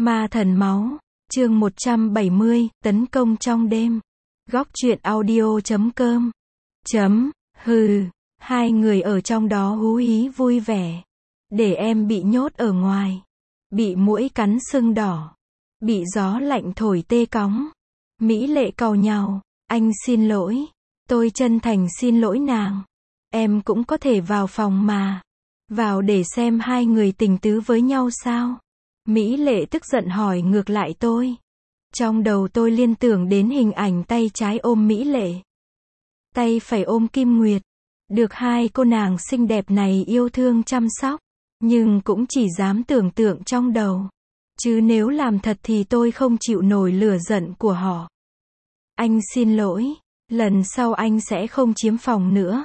Ma thần máu, chương 170, tấn công trong đêm. Góc truyện audio.com. Hừ, hai người ở trong đó hú hí vui vẻ. Để em bị nhốt ở ngoài. Bị muỗi cắn sưng đỏ. Bị gió lạnh thổi tê cóng. Mỹ lệ càu nhàu, anh xin lỗi. Tôi chân thành xin lỗi nàng. Em cũng có thể vào phòng mà. Vào để xem hai người tình tứ với nhau sao? Mỹ lệ tức giận hỏi ngược lại tôi. Trong đầu tôi liên tưởng đến hình ảnh tay trái ôm Mỹ lệ. Tay phải ôm Kim Nguyệt. Được hai cô nàng xinh đẹp này yêu thương chăm sóc. Nhưng cũng chỉ dám tưởng tượng trong đầu. Chứ nếu làm thật thì tôi không chịu nổi lửa giận của họ. Anh xin lỗi. Lần sau anh sẽ không chiếm phòng nữa.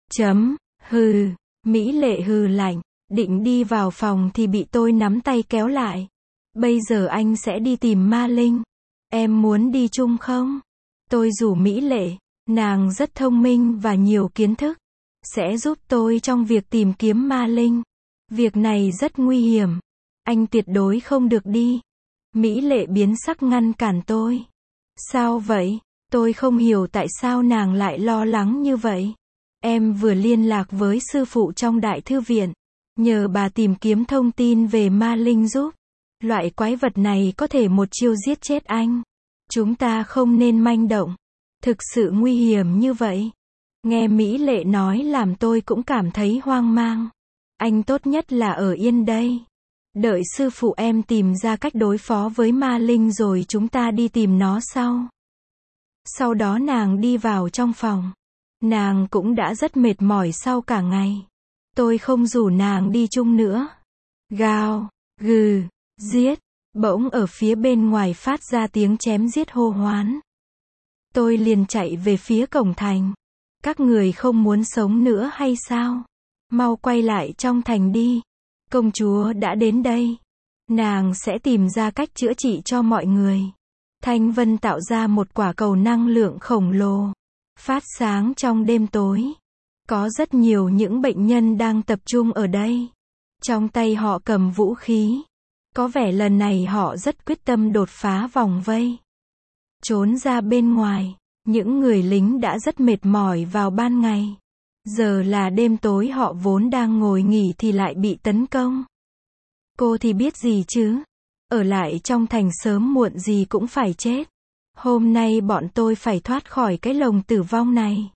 Hừ. Mỹ lệ hừ lạnh. Định đi vào phòng thì bị tôi nắm tay kéo lại. Bây giờ anh sẽ đi tìm Ma Linh. Em muốn đi chung không? Tôi rủ Mỹ lệ. Nàng rất thông minh và nhiều kiến thức. Sẽ giúp tôi trong việc tìm kiếm Ma Linh. Việc này rất nguy hiểm. Anh tuyệt đối không được đi. Mỹ lệ biến sắc ngăn cản tôi. Sao vậy? Tôi không hiểu tại sao nàng lại lo lắng như vậy. Em vừa liên lạc với sư phụ trong đại thư viện. Nhờ bà tìm kiếm thông tin về Ma Linh giúp. Loại quái vật này có thể một chiêu giết chết anh. Chúng ta không nên manh động. Thực sự nguy hiểm như vậy. Nghe Mỹ lệ nói làm tôi cũng cảm thấy hoang mang. Anh tốt nhất là ở yên đây. Đợi sư phụ em tìm ra cách đối phó với Ma Linh rồi chúng ta đi tìm nó sau. Sau đó nàng đi vào trong phòng. Nàng cũng đã rất mệt mỏi sau cả ngày. Tôi không rủ nàng đi chung nữa. Gào, gừ, giết. Bỗng ở phía bên ngoài phát ra tiếng chém giết hô hoán. Tôi liền chạy về phía cổng thành. Các người không muốn sống nữa hay sao? Mau quay lại trong thành đi. Công chúa đã đến đây. Nàng sẽ tìm ra cách chữa trị cho mọi người. Thanh Vân tạo ra một quả cầu năng lượng khổng lồ. Phát sáng trong đêm tối. Có rất nhiều những bệnh nhân đang tập trung ở đây. Trong tay họ cầm vũ khí. Có vẻ lần này họ rất quyết tâm đột phá vòng vây. Trốn ra bên ngoài. Những người lính đã rất mệt mỏi vào ban ngày. Giờ là đêm tối họ vốn đang ngồi nghỉ thì lại bị tấn công. Cô thì biết gì chứ? Ở lại trong thành sớm muộn gì cũng phải chết. Hôm nay bọn tôi phải thoát khỏi cái lồng tử vong này.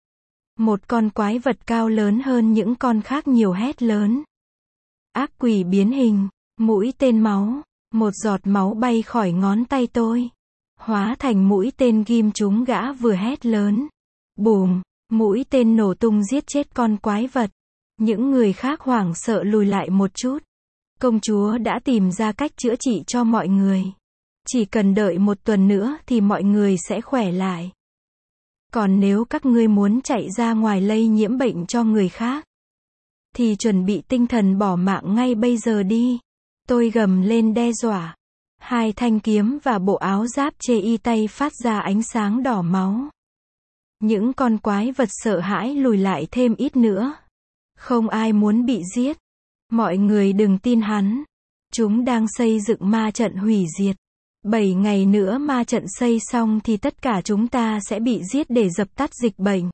Một con quái vật cao lớn hơn những con khác nhiều hét lớn. Ác quỷ biến hình, mũi tên máu, một giọt máu bay khỏi ngón tay tôi. Hóa thành mũi tên ghim trúng gã vừa hét lớn. Bùm, mũi tên nổ tung giết chết con quái vật. Những người khác hoảng sợ lùi lại một chút. Công chúa đã tìm ra cách chữa trị cho mọi người. Chỉ cần đợi một tuần nữa thì mọi người sẽ khỏe lại. Còn nếu các ngươi muốn chạy ra ngoài lây nhiễm bệnh cho người khác, thì chuẩn bị tinh thần bỏ mạng ngay bây giờ đi. Tôi gầm lên đe dọa. Hai thanh kiếm và bộ áo giáp chê y tay phát ra ánh sáng đỏ máu. Những con quái vật sợ hãi lùi lại thêm ít nữa. Không ai muốn bị giết. Mọi người đừng tin hắn. Chúng đang xây dựng ma trận hủy diệt. 7 ngày nữa ma trận xây xong thì tất cả chúng ta sẽ bị giết để dập tắt dịch bệnh.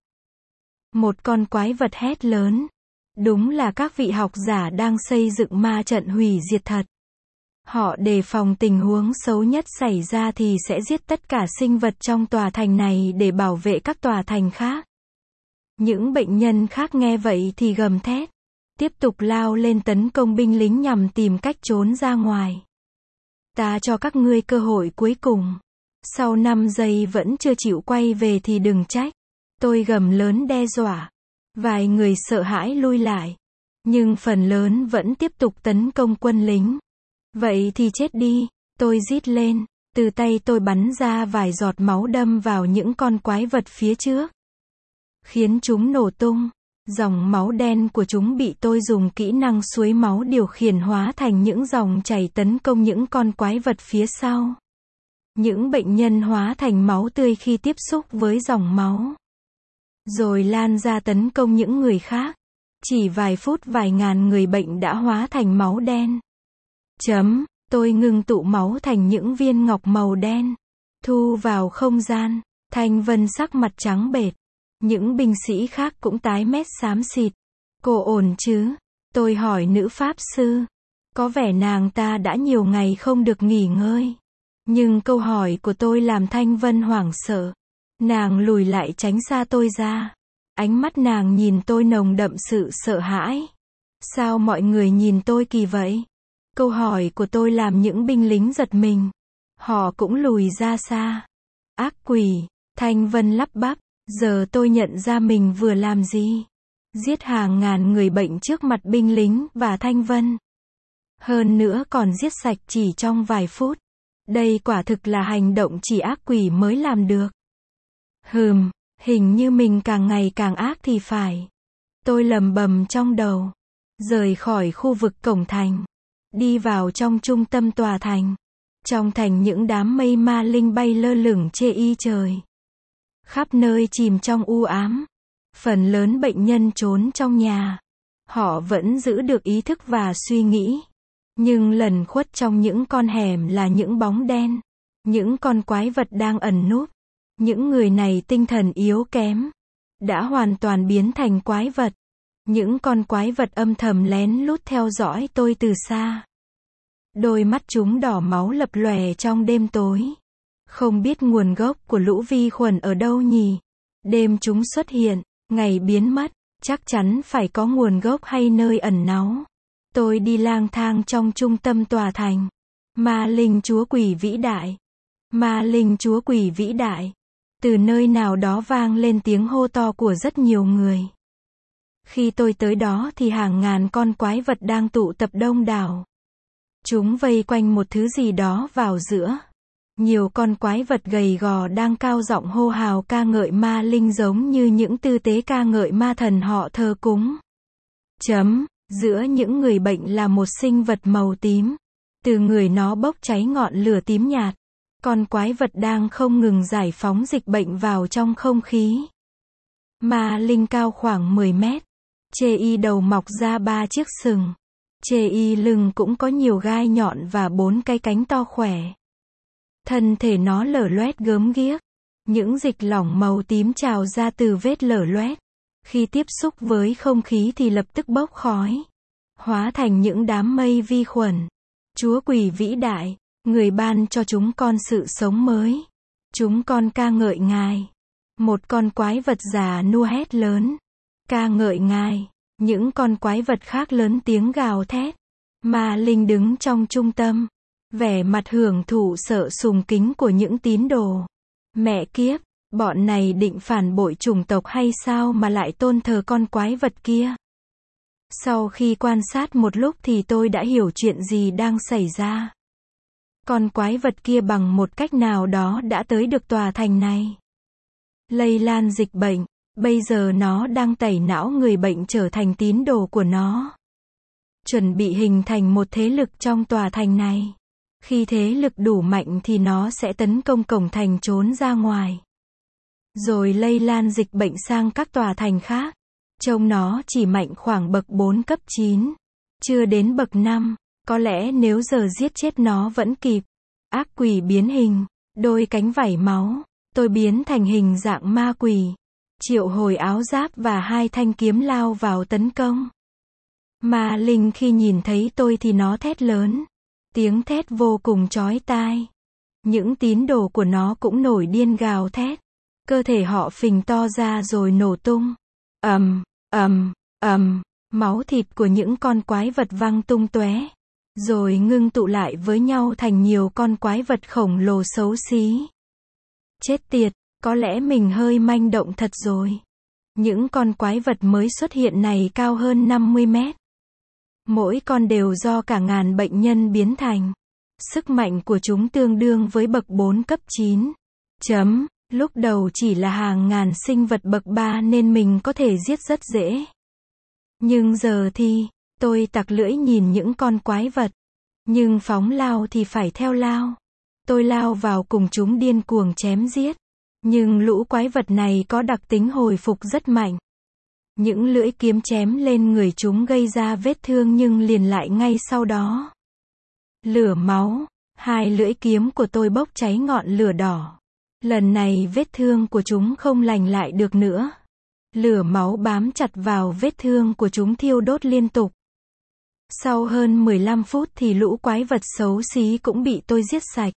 Một con quái vật hét lớn. Đúng là các vị học giả đang xây dựng ma trận hủy diệt thật. Họ đề phòng tình huống xấu nhất xảy ra thì sẽ giết tất cả sinh vật trong tòa thành này để bảo vệ các tòa thành khác. Những bệnh nhân khác nghe vậy thì gầm thét. Tiếp tục lao lên tấn công binh lính nhằm tìm cách trốn ra ngoài. Ta cho các ngươi cơ hội cuối cùng. Sau 5 giây vẫn chưa chịu quay về thì đừng trách. Tôi gầm lớn đe dọa. Vài người sợ hãi lui lại. Nhưng phần lớn vẫn tiếp tục tấn công quân lính. Vậy thì chết đi, tôi rít lên. Từ tay tôi bắn ra vài giọt máu đâm vào những con quái vật phía trước. Khiến chúng nổ tung. Dòng máu đen của chúng bị tôi dùng kỹ năng suối máu điều khiển hóa thành những dòng chảy tấn công những con quái vật phía sau. Những bệnh nhân hóa thành máu tươi khi tiếp xúc với dòng máu. Rồi lan ra tấn công những người khác. Chỉ vài phút vài ngàn người bệnh đã hóa thành máu đen. Tôi ngưng tụ máu thành những viên ngọc màu đen. Thu vào không gian. Thanh Vân sắc mặt trắng bệch. Những binh sĩ khác cũng tái mét xám xịt. Cô ổn chứ? Tôi hỏi nữ pháp sư. Có vẻ nàng ta đã nhiều ngày không được nghỉ ngơi. Nhưng câu hỏi của tôi làm Thanh Vân hoảng sợ. Nàng lùi lại tránh xa tôi ra. Ánh mắt nàng nhìn tôi nồng đậm sự sợ hãi. Sao mọi người nhìn tôi kỳ vậy? Câu hỏi của tôi làm những binh lính giật mình. Họ cũng lùi ra xa. Ác quỷ, Thanh Vân lắp bắp. Giờ tôi nhận ra mình vừa làm gì. Giết hàng ngàn người bệnh trước mặt binh lính và Thanh Vân. Hơn nữa còn giết sạch chỉ trong vài phút. Đây quả thực là hành động chỉ ác quỷ mới làm được. Hình như mình càng ngày càng ác thì phải. Tôi lầm bầm trong đầu. Rời khỏi khu vực cổng thành. Đi vào trong trung tâm tòa thành. Trong thành những đám mây ma linh bay lơ lửng chê y trời. Khắp nơi chìm trong u ám. Phần lớn bệnh nhân trốn trong nhà. Họ vẫn giữ được ý thức và suy nghĩ. Nhưng lẩn khuất trong những con hẻm là những bóng đen. Những con quái vật đang ẩn núp. Những người này tinh thần yếu kém. Đã hoàn toàn biến thành quái vật. Những con quái vật âm thầm lén lút theo dõi tôi từ xa. Đôi mắt chúng đỏ máu lập lòe trong đêm tối. Không biết nguồn gốc của lũ vi khuẩn ở đâu nhỉ? Đêm chúng xuất hiện, ngày biến mất, chắc chắn phải có nguồn gốc hay nơi ẩn náu. Tôi đi lang thang trong trung tâm tòa thành. Ma linh chúa quỷ vĩ đại. Ma linh chúa quỷ vĩ đại. Từ nơi nào đó vang lên tiếng hô to của rất nhiều người. Khi tôi tới đó thì hàng ngàn con quái vật đang tụ tập đông đảo. Chúng vây quanh một thứ gì đó vào giữa. Nhiều con quái vật gầy gò đang cao giọng hô hào ca ngợi ma linh giống như những tư tế ca ngợi ma thần họ thờ cúng. Giữa những người bệnh là một sinh vật màu tím. Từ người nó bốc cháy ngọn lửa tím nhạt. Con quái vật đang không ngừng giải phóng dịch bệnh vào trong không khí. Ma linh cao khoảng 10 mét. Chê y đầu mọc ra 3 chiếc sừng. Chê y lưng cũng có nhiều gai nhọn và 4 cái cánh to khỏe. Thân thể nó lở loét gớm ghiếc. Những dịch lỏng màu tím trào ra từ vết lở loét. Khi tiếp xúc với không khí thì lập tức bốc khói. Hóa thành những đám mây vi khuẩn. Chúa quỷ vĩ đại, người ban cho chúng con sự sống mới. Chúng con ca ngợi ngài. Một con quái vật già nua hét lớn. Ca ngợi ngài. Những con quái vật khác lớn tiếng gào thét. Ma linh đứng trong trung tâm. Vẻ mặt hưởng thụ sợ sùng kính của những tín đồ. Mẹ kiếp, bọn này định phản bội chủng tộc hay sao mà lại tôn thờ con quái vật kia? Sau khi quan sát một lúc thì tôi đã hiểu chuyện gì đang xảy ra. Con quái vật kia bằng một cách nào đó đã tới được tòa thành này. Lây lan dịch bệnh, bây giờ nó đang tẩy não người bệnh trở thành tín đồ của nó. Chuẩn bị hình thành một thế lực trong tòa thành này. Khi thế lực đủ mạnh thì nó sẽ tấn công cổng thành trốn ra ngoài. Rồi lây lan dịch bệnh sang các tòa thành khác. Trông nó chỉ mạnh khoảng bậc 4 cấp 9. Chưa đến bậc 5. Có lẽ nếu giờ giết chết nó vẫn kịp. Ác quỷ biến hình. Đôi cánh vảy máu. Tôi biến thành hình dạng ma quỷ. Triệu hồi áo giáp và 2 thanh kiếm lao vào tấn công. Ma linh khi nhìn thấy tôi thì nó thét lớn. Tiếng thét vô cùng chói tai. Những tín đồ của nó cũng nổi điên gào thét. Cơ thể họ phình to ra rồi nổ tung. Máu thịt của những con quái vật văng tung tóe. Rồi ngưng tụ lại với nhau thành nhiều con quái vật khổng lồ xấu xí. Chết tiệt, có lẽ mình hơi manh động thật rồi. Những con quái vật mới xuất hiện này cao hơn 50 mét. Mỗi con đều do cả ngàn bệnh nhân biến thành. Sức mạnh của chúng tương đương với bậc 4 cấp 9. Lúc đầu chỉ là hàng ngàn sinh vật bậc 3 nên mình có thể giết rất dễ. Nhưng giờ thì, tôi tặc lưỡi nhìn những con quái vật. Nhưng phóng lao thì phải theo lao. Tôi lao vào cùng chúng điên cuồng chém giết. Nhưng lũ quái vật này có đặc tính hồi phục rất mạnh. Những lưỡi kiếm chém lên người chúng gây ra vết thương nhưng liền lại ngay sau đó. Lửa máu. Hai lưỡi kiếm của tôi bốc cháy ngọn lửa đỏ. Lần này vết thương của chúng không lành lại được nữa. Lửa máu bám chặt vào vết thương của chúng thiêu đốt liên tục. Sau hơn 15 phút thì lũ quái vật xấu xí cũng bị tôi giết sạch.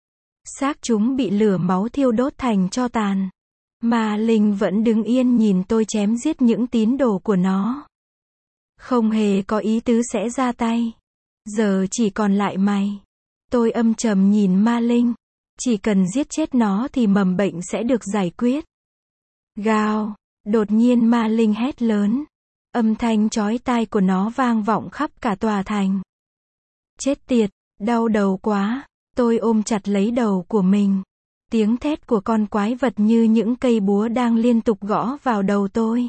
Xác chúng bị lửa máu thiêu đốt thành tro tàn. Ma linh vẫn đứng yên nhìn tôi chém giết những tín đồ của nó. Không hề có ý tứ sẽ ra tay. Giờ chỉ còn lại mày. Tôi âm trầm nhìn ma linh. Chỉ cần giết chết nó thì mầm bệnh sẽ được giải quyết. Gào. Đột nhiên ma linh hét lớn. Âm thanh chói tai của nó vang vọng khắp cả tòa thành. Chết tiệt, đau đầu quá. Tôi ôm chặt lấy đầu của mình. Tiếng thét của con quái vật như những cây búa đang liên tục gõ vào đầu tôi.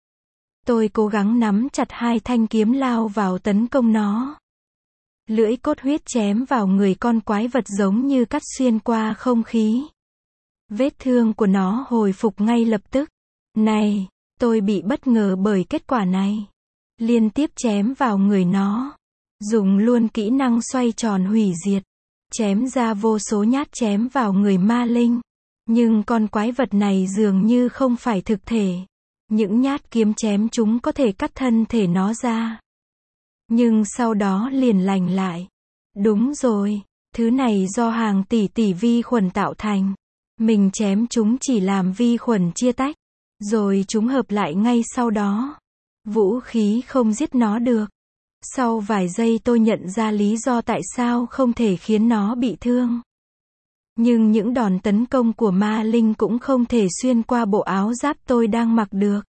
Tôi cố gắng nắm chặt hai thanh kiếm lao vào tấn công nó. Lưỡi cốt huyết chém vào người con quái vật giống như cắt xuyên qua không khí. Vết thương của nó hồi phục ngay lập tức. Này, tôi bị bất ngờ bởi kết quả này. Liên tiếp chém vào người nó. Dùng luôn kỹ năng xoay tròn hủy diệt. Chém ra vô số nhát chém vào người ma linh. Nhưng con quái vật này dường như không phải thực thể. Những nhát kiếm chém chúng có thể cắt thân thể nó ra. Nhưng sau đó liền lành lại. Đúng rồi, thứ này do hàng tỷ tỷ vi khuẩn tạo thành. Mình chém chúng chỉ làm vi khuẩn chia tách. Rồi chúng hợp lại ngay sau đó. Vũ khí không giết nó được. Sau vài giây tôi nhận ra lý do tại sao không thể khiến nó bị thương. Nhưng những đòn tấn công của ma linh cũng không thể xuyên qua bộ áo giáp tôi đang mặc được.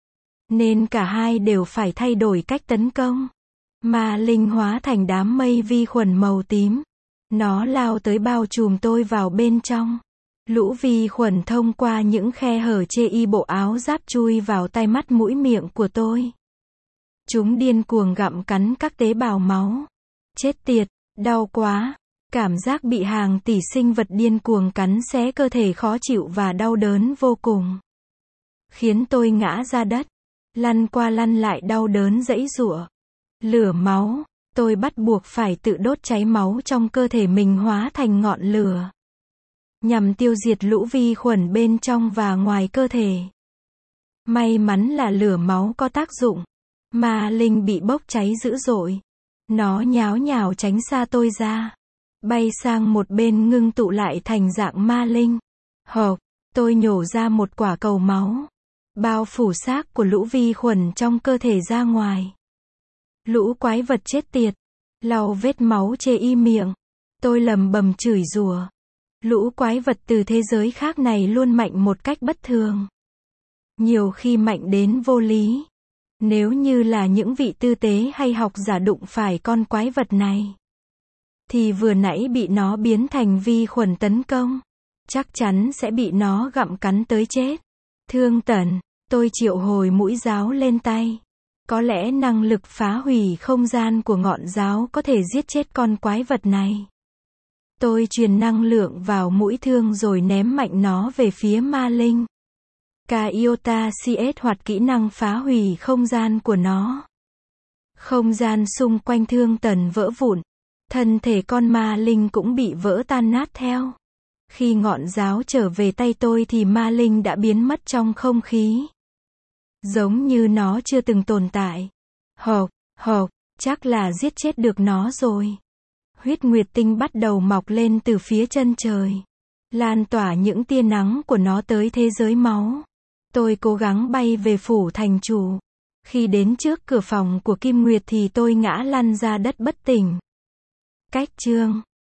Nên cả hai đều phải thay đổi cách tấn công. Ma linh hóa thành đám mây vi khuẩn màu tím. Nó lao tới bao trùm tôi vào bên trong. Lũ vi khuẩn thông qua những khe hở chê y bộ áo giáp chui vào tai mắt mũi miệng của tôi. Chúng điên cuồng gặm cắn các tế bào máu. Chết tiệt, đau quá. Cảm giác bị hàng tỷ sinh vật điên cuồng cắn xé cơ thể khó chịu và đau đớn vô cùng. Khiến tôi ngã ra đất. Lăn qua lăn lại đau đớn giãy giụa. Lửa máu. Tôi bắt buộc phải tự đốt cháy máu trong cơ thể mình hóa thành ngọn lửa. Nhằm tiêu diệt lũ vi khuẩn bên trong và ngoài cơ thể. May mắn là lửa máu có tác dụng. Ma linh bị bốc cháy dữ dội. Nó nháo nhào tránh xa tôi ra. Bay sang một bên ngưng tụ lại thành dạng ma linh. Hộp, tôi nhổ ra một quả cầu máu. Bao phủ xác của lũ vi khuẩn trong cơ thể ra ngoài. Lũ quái vật chết tiệt. Lau vết máu chê y miệng. Tôi lầm bầm chửi rủa. Lũ quái vật từ thế giới khác này luôn mạnh một cách bất thường. Nhiều khi mạnh đến vô lý. Nếu như là những vị tư tế hay học giả đụng phải con quái vật này, thì vừa nãy bị nó biến thành vi khuẩn tấn công. Chắc chắn sẽ bị nó gặm cắn tới chết. Thương tận, tôi triệu hồi mũi giáo lên tay. Có lẽ năng lực phá hủy không gian của ngọn giáo có thể giết chết con quái vật này. Tôi truyền năng lượng vào mũi thương rồi ném mạnh nó về phía ma linh. Kaiota CS hoạt kỹ năng phá hủy không gian của nó. Không gian xung quanh thương tần vỡ vụn. Thân thể con ma linh cũng bị vỡ tan nát theo. Khi ngọn giáo trở về tay tôi thì ma linh đã biến mất trong không khí. Giống như nó chưa từng tồn tại. Hộp, chắc là giết chết được nó rồi. Huyết nguyệt tinh bắt đầu mọc lên từ phía chân trời. Lan tỏa những tia nắng của nó tới thế giới máu. Tôi cố gắng bay về phủ thành chủ. Khi đến trước cửa phòng của Kim Nguyệt thì tôi ngã lăn ra đất bất tỉnh. Cách chương